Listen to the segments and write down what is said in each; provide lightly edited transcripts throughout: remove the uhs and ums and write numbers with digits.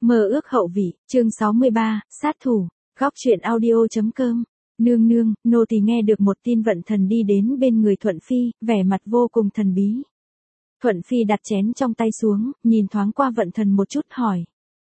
Mơ ước hậu vị, chương 63, sát thủ, góc truyện audio.com. Nương nương, nô tỳ nghe được một tin Vận Thần đi đến bên người Thuận Phi, vẻ mặt vô cùng thần bí. Thuận Phi đặt chén trong tay xuống, nhìn thoáng qua Vận Thần một chút hỏi.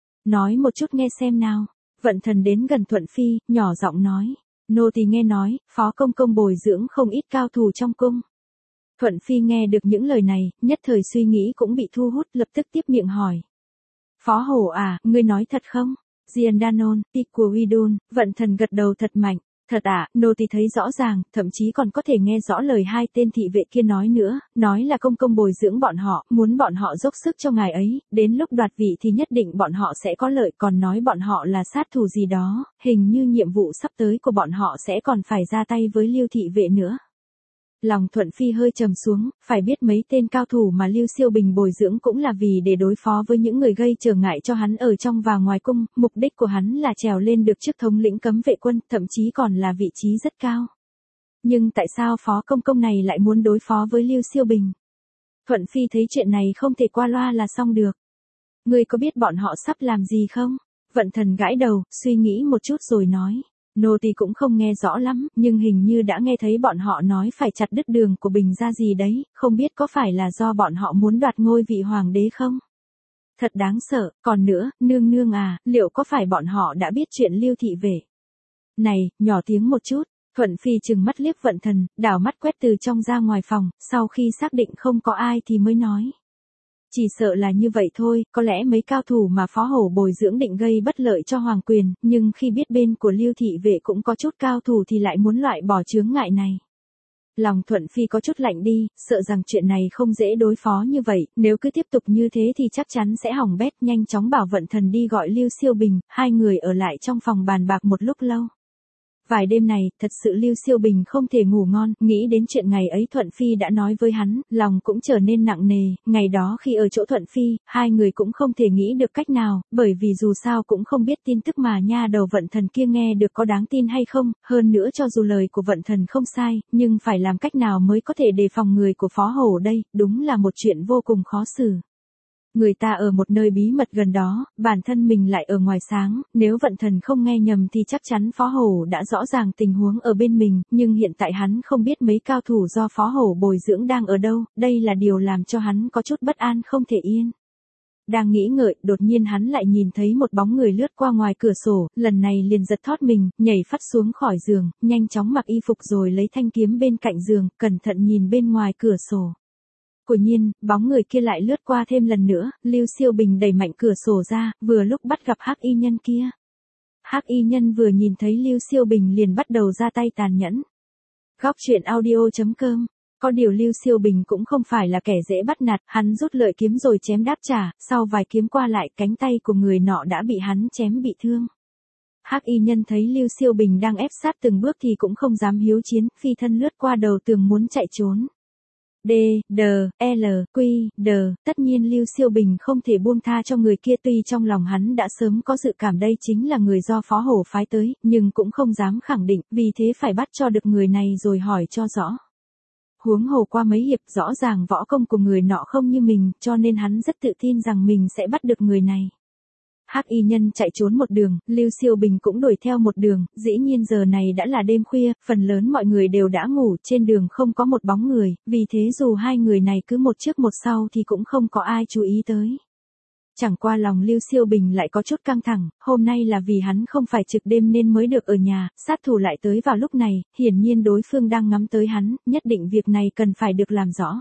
Nói một chút nghe xem nào. Vận Thần đến gần Thuận Phi, nhỏ giọng nói. Nô tỳ nghe nói, phó công công bồi dưỡng không ít cao thủ trong cung. Thuận Phi nghe được những lời này, nhất thời suy nghĩ cũng bị thu hút, lập tức tiếp miệng hỏi. Phó hổ à, ngươi nói thật không? Giandanon, Tikuidun, Vận Thần gật đầu thật mạnh. Thật à, nô tỳ thấy rõ ràng, thậm chí còn có thể nghe rõ lời hai tên thị vệ kia nói nữa, nói là công công bồi dưỡng bọn họ, muốn bọn họ dốc sức cho ngài ấy, đến lúc đoạt vị thì nhất định bọn họ sẽ có lợi, còn nói bọn họ là sát thủ gì đó, hình như nhiệm vụ sắp tới của bọn họ sẽ còn phải ra tay với Lưu thị vệ nữa. Lòng Thuận Phi hơi trầm xuống, phải biết mấy tên cao thủ mà Lưu Siêu Bình bồi dưỡng cũng là vì để đối phó với những người gây trở ngại cho hắn ở trong và ngoài cung, mục đích của hắn là trèo lên được chức thống lĩnh cấm vệ quân, thậm chí còn là vị trí rất cao. Nhưng tại sao phó công công này lại muốn đối phó với Lưu Siêu Bình? Thuận Phi thấy chuyện này không thể qua loa là xong được. Ngươi có biết bọn họ sắp làm gì không? Vận Thần gãi đầu, suy nghĩ một chút rồi nói. Nô tỳ cũng không nghe rõ lắm, nhưng hình như đã nghe thấy bọn họ nói phải chặt đứt đường của Bình ra gì đấy, không biết có phải là do bọn họ muốn đoạt ngôi vị hoàng đế không? Thật đáng sợ, còn nữa, nương nương à, liệu có phải bọn họ đã biết chuyện Lưu thị vệ? Này, nhỏ tiếng một chút, Thuận Phi trừng mắt liếc Vận Thần, đảo mắt quét từ trong ra ngoài phòng, sau khi xác định không có ai thì mới nói. Chỉ sợ là như vậy thôi, có lẽ mấy cao thủ mà phó hổ bồi dưỡng định gây bất lợi cho hoàng quyền, nhưng khi biết bên của Lưu thị vệ cũng có chút cao thủ thì lại muốn loại bỏ chướng ngại này. Lòng Thuận Phi có chút lạnh đi, sợ rằng chuyện này không dễ đối phó như vậy, nếu cứ tiếp tục như thế thì chắc chắn sẽ hỏng bét, nhanh chóng bảo Vận Thần đi gọi Lưu Siêu Bình, hai người ở lại trong phòng bàn bạc một lúc lâu. Vài đêm này, thật sự Lưu Siêu Bình không thể ngủ ngon, nghĩ đến chuyện ngày ấy Thuận Phi đã nói với hắn, lòng cũng trở nên nặng nề, ngày đó khi ở chỗ Thuận Phi, hai người cũng không thể nghĩ được cách nào, bởi vì dù sao cũng không biết tin tức mà nha đầu Vận Thần kia nghe được có đáng tin hay không, hơn nữa cho dù lời của Vận Thần không sai, nhưng phải làm cách nào mới có thể đề phòng người của phó hổ đây, đúng là một chuyện vô cùng khó xử. Người ta ở một nơi bí mật gần đó, bản thân mình lại ở ngoài sáng, nếu Vận Thần không nghe nhầm thì chắc chắn phó hổ đã rõ ràng tình huống ở bên mình, nhưng hiện tại hắn không biết mấy cao thủ do phó hổ bồi dưỡng đang ở đâu, đây là điều làm cho hắn có chút bất an không thể yên. Đang nghĩ ngợi, đột nhiên hắn lại nhìn thấy một bóng người lướt qua ngoài cửa sổ, lần này liền giật thót mình, nhảy phắt xuống khỏi giường, nhanh chóng mặc y phục rồi lấy thanh kiếm bên cạnh giường, cẩn thận nhìn bên ngoài cửa sổ. Quả nhiên, bóng người kia lại lướt qua thêm lần nữa, Lưu Siêu Bình đẩy mạnh cửa sổ ra, vừa lúc bắt gặp Hắc y nhân kia. Hắc y nhân vừa nhìn thấy Lưu Siêu Bình liền bắt đầu ra tay tàn nhẫn. Góc truyện audio.com. Có điều Lưu Siêu Bình cũng không phải là kẻ dễ bắt nạt, hắn rút lợi kiếm rồi chém đáp trả, sau vài kiếm qua lại cánh tay của người nọ đã bị hắn chém bị thương. Hắc y nhân thấy Lưu Siêu Bình đang ép sát từng bước thì cũng không dám hiếu chiến, phi thân lướt qua đầu tường muốn chạy trốn. D, D, L, Q, D, tất nhiên Lưu Siêu Bình không thể buông tha cho người kia, tuy trong lòng hắn đã sớm có dự cảm đây chính là người do phó hổ phái tới, nhưng cũng không dám khẳng định, vì thế phải bắt cho được người này rồi hỏi cho rõ. Huống hồ qua mấy hiệp rõ ràng võ công của người nọ không như mình, cho nên hắn rất tự tin rằng mình sẽ bắt được người này. Hắc y nhân chạy trốn một đường, Lưu Siêu Bình cũng đuổi theo một đường, dĩ nhiên giờ này đã là đêm khuya, phần lớn mọi người đều đã ngủ, trên đường không có một bóng người, vì thế dù hai người này cứ một trước một sau thì cũng không có ai chú ý tới. Chẳng qua lòng Lưu Siêu Bình lại có chút căng thẳng, hôm nay là vì hắn không phải trực đêm nên mới được ở nhà, sát thủ lại tới vào lúc này, hiển nhiên đối phương đang ngắm tới hắn, nhất định việc này cần phải được làm rõ.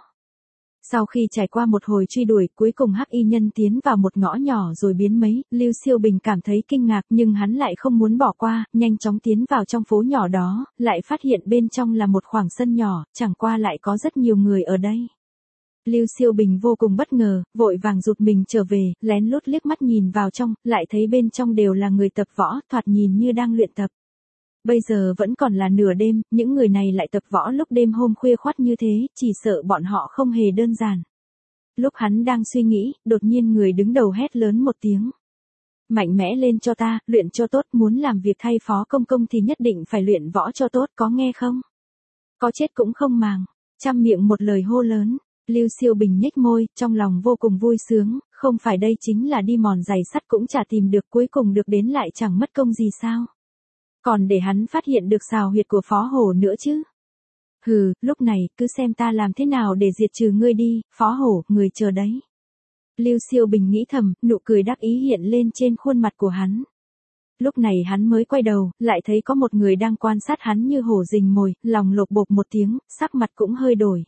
Sau khi trải qua một hồi truy đuổi, cuối cùng Hắc y nhân tiến vào một ngõ nhỏ rồi biến mấy, Lưu Siêu Bình cảm thấy kinh ngạc nhưng hắn lại không muốn bỏ qua, nhanh chóng tiến vào trong phố nhỏ đó, lại phát hiện bên trong là một khoảng sân nhỏ, chẳng qua lại có rất nhiều người ở đây. Lưu Siêu Bình vô cùng bất ngờ, vội vàng rụt mình trở về, lén lút liếc mắt nhìn vào trong, lại thấy bên trong đều là người tập võ, thoạt nhìn như đang luyện tập. Bây giờ vẫn còn là nửa đêm, những người này lại tập võ lúc đêm hôm khuya khoắt như thế, chỉ sợ bọn họ không hề đơn giản. Lúc hắn đang suy nghĩ, đột nhiên người đứng đầu hét lớn một tiếng. Mạnh mẽ lên cho ta, luyện cho tốt, muốn làm việc thay phó công công thì nhất định phải luyện võ cho tốt, có nghe không? Có chết cũng không màng, trăm miệng một lời hô lớn. Lưu Siêu Bình nhếch môi, trong lòng vô cùng vui sướng, không phải đây chính là đi mòn giày sắt cũng chả tìm được, cuối cùng được đến lại chẳng mất công gì sao? Còn để hắn phát hiện được xào huyệt của Phó Hổ nữa chứ. Hừ, lúc này, cứ xem ta làm thế nào để diệt trừ ngươi đi, Phó Hổ, người chờ đấy. Lưu Siêu Bình nghĩ thầm, nụ cười đắc ý hiện lên trên khuôn mặt của hắn. Lúc này hắn mới quay đầu, lại thấy có một người đang quan sát hắn như hổ rình mồi, lòng lột bột một tiếng, sắc mặt cũng hơi đổi.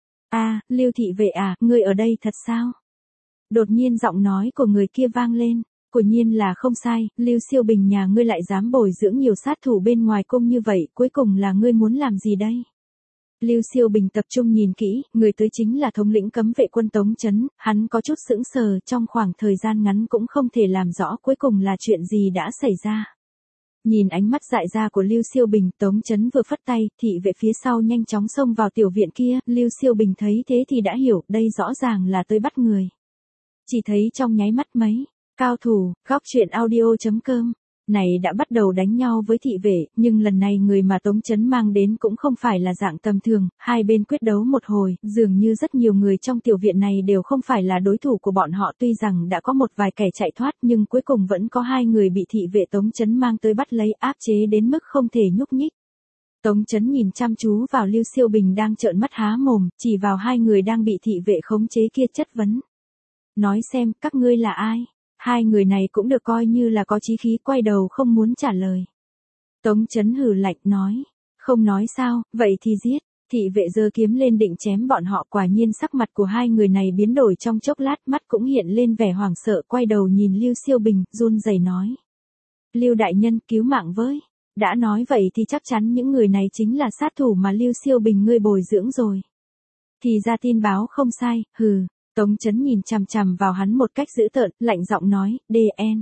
Lưu thị vệ à, ngươi ở đây thật sao? Đột nhiên giọng nói của người kia vang lên. Quả nhiên là không sai, Lưu Siêu Bình nhà ngươi lại dám bồi dưỡng nhiều sát thủ bên ngoài cung như vậy, cuối cùng là ngươi muốn làm gì đây? Lưu Siêu Bình tập trung nhìn kỹ, người tới chính là thống lĩnh cấm vệ quân Tống Chấn, hắn có chút sững sờ, trong khoảng thời gian ngắn cũng không thể làm rõ cuối cùng là chuyện gì đã xảy ra. Nhìn ánh mắt dại ra của Lưu Siêu Bình, Tống Chấn vừa phất tay, thị vệ phía sau nhanh chóng xông vào tiểu viện kia, Lưu Siêu Bình thấy thế thì đã hiểu, đây rõ ràng là tới bắt người. Chỉ thấy trong nháy mắt mấy, cao thủ, góc truyện audio.com này đã bắt đầu đánh nhau với thị vệ, nhưng lần này người mà Tống Chấn mang đến cũng không phải là dạng tầm thường, hai bên quyết đấu một hồi, dường như rất nhiều người trong tiểu viện này đều không phải là đối thủ của bọn họ, tuy rằng đã có một vài kẻ chạy thoát nhưng cuối cùng vẫn có hai người bị thị vệ Tống Chấn mang tới bắt lấy, áp chế đến mức không thể nhúc nhích. Tống Chấn nhìn chăm chú vào Lưu Siêu Bình đang trợn mắt há mồm, chỉ vào hai người đang bị thị vệ khống chế kia chất vấn. Nói xem, các ngươi là ai? Hai người này cũng được coi như là có chí khí, quay đầu không muốn trả lời. Tống Chấn hừ lạnh nói, không nói sao, vậy thì giết. Thị vệ giơ kiếm lên định chém bọn họ, quả nhiên sắc mặt của hai người này biến đổi trong chốc lát, mắt cũng hiện lên vẻ hoảng sợ, quay đầu nhìn Lưu Siêu Bình, run rẩy nói. Lưu đại nhân, cứu mạng với. Đã nói vậy thì chắc chắn những người này chính là sát thủ mà Lưu Siêu Bình ngươi bồi dưỡng rồi. Thì ra tin báo không sai, hừ. Tống Chấn nhìn chằm chằm vào hắn một cách dữ tợn, lạnh giọng nói, DN.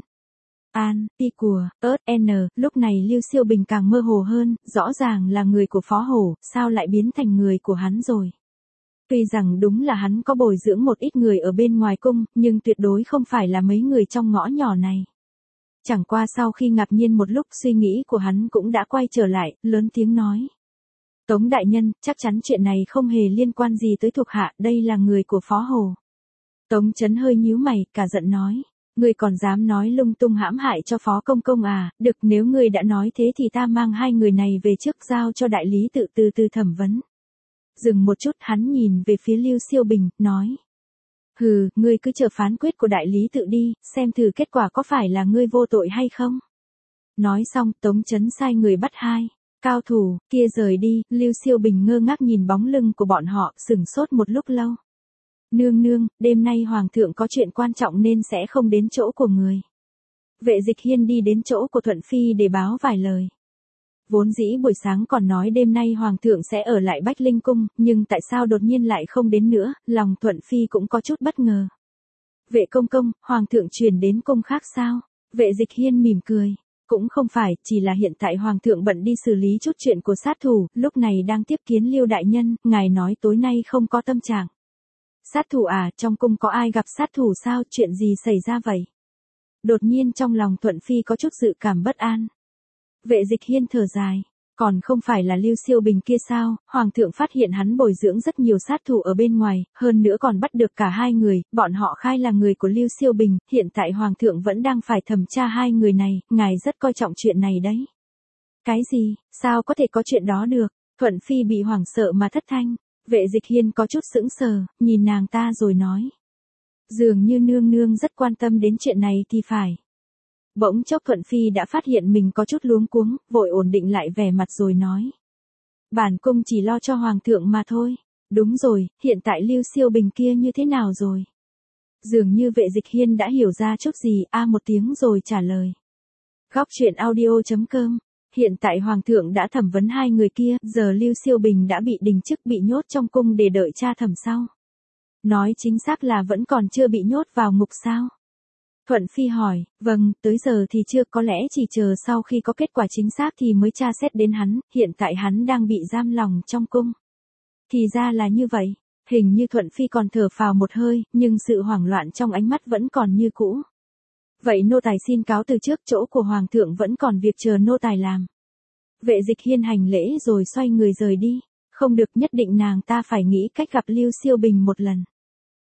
An, Ti của, ớt, N, lúc này Lưu Siêu Bình càng mơ hồ hơn, rõ ràng là người của Phó Hổ, sao lại biến thành người của hắn rồi. Tuy rằng đúng là hắn có bồi dưỡng một ít người ở bên ngoài cung, nhưng tuyệt đối không phải là mấy người trong ngõ nhỏ này. Chẳng qua sau khi ngạc nhiên một lúc, suy nghĩ của hắn cũng đã quay trở lại, lớn tiếng nói. Tống đại nhân, chắc chắn chuyện này không hề liên quan gì tới thuộc hạ, đây là người của Phó Hổ. Tống Chấn hơi nhíu mày, cả giận nói, ngươi còn dám nói lung tung hãm hại cho Phó công công à, được, nếu ngươi đã nói thế thì ta mang hai người này về trước giao cho đại lý tự từ từ thẩm vấn. Dừng một chút, hắn nhìn về phía Lưu Siêu Bình, nói. Hừ, ngươi cứ chờ phán quyết của đại lý tự đi, xem thử kết quả có phải là ngươi vô tội hay không. Nói xong, Tống Chấn sai người bắt hai cao thủ kia rời đi, Lưu Siêu Bình ngơ ngác nhìn bóng lưng của bọn họ, sửng sốt một lúc lâu. Nương nương, đêm nay hoàng thượng có chuyện quan trọng nên sẽ không đến chỗ của người. Vệ Dịch Hiên đi đến chỗ của Thuận Phi để báo vài lời. Vốn dĩ buổi sáng còn nói đêm nay hoàng thượng sẽ ở lại Bách Linh cung, nhưng tại sao đột nhiên lại không đến nữa, lòng Thuận Phi cũng có chút bất ngờ. Vệ công công, hoàng thượng truyền đến cung khác sao? Vệ Dịch Hiên mỉm cười. Cũng không phải, chỉ là hiện tại hoàng thượng bận đi xử lý chút chuyện của sát thủ, lúc này đang tiếp kiến Lưu đại nhân, ngài nói tối nay không có tâm trạng. Sát thủ à, trong cung có ai gặp sát thủ sao, chuyện gì xảy ra vậy? Đột nhiên trong lòng Thuận Phi có chút dự cảm bất an. Vệ Dịch Hiên thở dài, còn không phải là Lưu Siêu Bình kia sao, hoàng thượng phát hiện hắn bồi dưỡng rất nhiều sát thủ ở bên ngoài, hơn nữa còn bắt được cả hai người, bọn họ khai là người của Lưu Siêu Bình, hiện tại hoàng thượng vẫn đang phải thẩm tra hai người này, ngài rất coi trọng chuyện này đấy. Cái gì, sao có thể có chuyện đó được? Thuận Phi bị hoảng sợ mà thất thanh. Vệ Dịch Hiên có chút sững sờ, nhìn nàng ta rồi nói. Dường như nương nương rất quan tâm đến chuyện này thì phải. Bỗng chốc Thuận Phi đã phát hiện mình có chút luống cuống, vội ổn định lại vẻ mặt rồi nói. Bản cung chỉ lo cho hoàng thượng mà thôi. Đúng rồi, hiện tại Lưu Siêu Bình kia như thế nào rồi? Dường như Vệ Dịch Hiên đã hiểu ra chút gì, một tiếng rồi trả lời. Góc truyện audio.com. Hiện tại hoàng thượng đã thẩm vấn hai người kia, giờ Lưu Siêu Bình đã bị đình chức, bị nhốt trong cung để đợi tra thẩm sau. Nói chính xác là vẫn còn chưa bị nhốt vào ngục sao? Thuận Phi hỏi, vâng, tới giờ thì chưa, có lẽ chỉ chờ sau khi có kết quả chính xác thì mới tra xét đến hắn, hiện tại hắn đang bị giam lòng trong cung. Thì ra là như vậy, hình như Thuận Phi còn thở phào một hơi, nhưng sự hoảng loạn trong ánh mắt vẫn còn như cũ. Vậy nô tài xin cáo từ trước, chỗ của hoàng thượng vẫn còn việc chờ nô tài làm. Vệ Dịch Hiên hành lễ rồi xoay người rời đi, không được, nhất định nàng ta phải nghĩ cách gặp Lưu Siêu Bình một lần.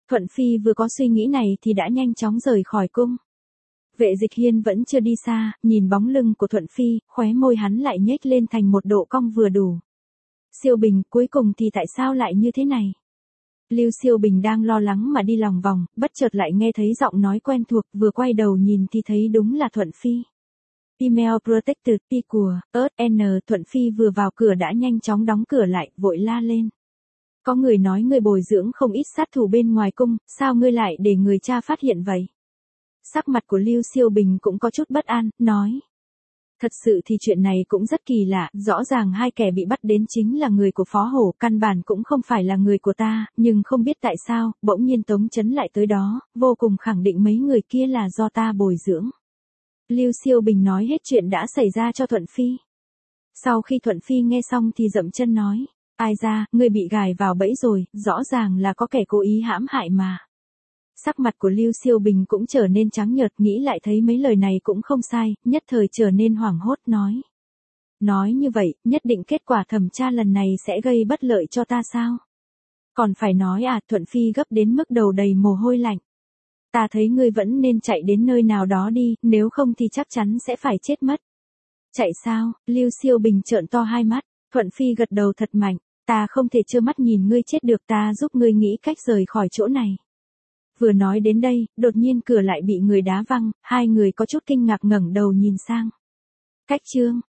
Thuận Phi vừa có suy nghĩ này thì đã nhanh chóng rời khỏi cung. Vệ Dịch Hiên vẫn chưa đi xa, nhìn bóng lưng của Thuận Phi, khóe môi hắn lại nhếch lên thành một độ cong vừa đủ. Siêu Bình, cuối cùng thì tại sao lại như thế này? Lưu Siêu Bình đang lo lắng mà đi lòng vòng, bất chợt lại nghe thấy giọng nói quen thuộc, vừa quay đầu nhìn thì thấy đúng là Thuận Phi. Email Protected P của N. Thuận Phi vừa vào cửa đã nhanh chóng đóng cửa lại, vội la lên. Có người nói ngươi bồi dưỡng không ít sát thủ bên ngoài cung, sao ngươi lại để người cha phát hiện vậy? Sắc mặt của Lưu Siêu Bình cũng có chút bất an, nói. Thật sự thì chuyện này cũng rất kỳ lạ, rõ ràng hai kẻ bị bắt đến chính là người của Phó Hổ, căn bản cũng không phải là người của ta, nhưng không biết tại sao, bỗng nhiên Tống Chấn lại tới đó, vô cùng khẳng định mấy người kia là do ta bồi dưỡng. Lưu Siêu Bình nói hết chuyện đã xảy ra cho Thuận Phi. Sau khi Thuận Phi nghe xong thì dậm chân nói, ai ra, ngươi bị gài vào bẫy rồi, rõ ràng là có kẻ cố ý hãm hại mà. Sắc mặt của Lưu Siêu Bình cũng trở nên trắng nhợt, nghĩ lại thấy mấy lời này cũng không sai, nhất thời trở nên hoảng hốt nói. Nói như vậy, nhất định kết quả thẩm tra lần này sẽ gây bất lợi cho ta sao? Còn phải nói à, Thuận Phi gấp đến mức đầu đầy mồ hôi lạnh. Ta thấy ngươi vẫn nên chạy đến nơi nào đó đi, nếu không thì chắc chắn sẽ phải chết mất. Chạy sao? Lưu Siêu Bình trợn to hai mắt, Thuận Phi gật đầu thật mạnh, ta không thể trơ mắt nhìn ngươi chết được, ta giúp ngươi nghĩ cách rời khỏi chỗ này. Vừa nói đến đây, đột nhiên cửa lại bị người đá văng, hai người có chút kinh ngạc ngẩng đầu nhìn sang. Cách chương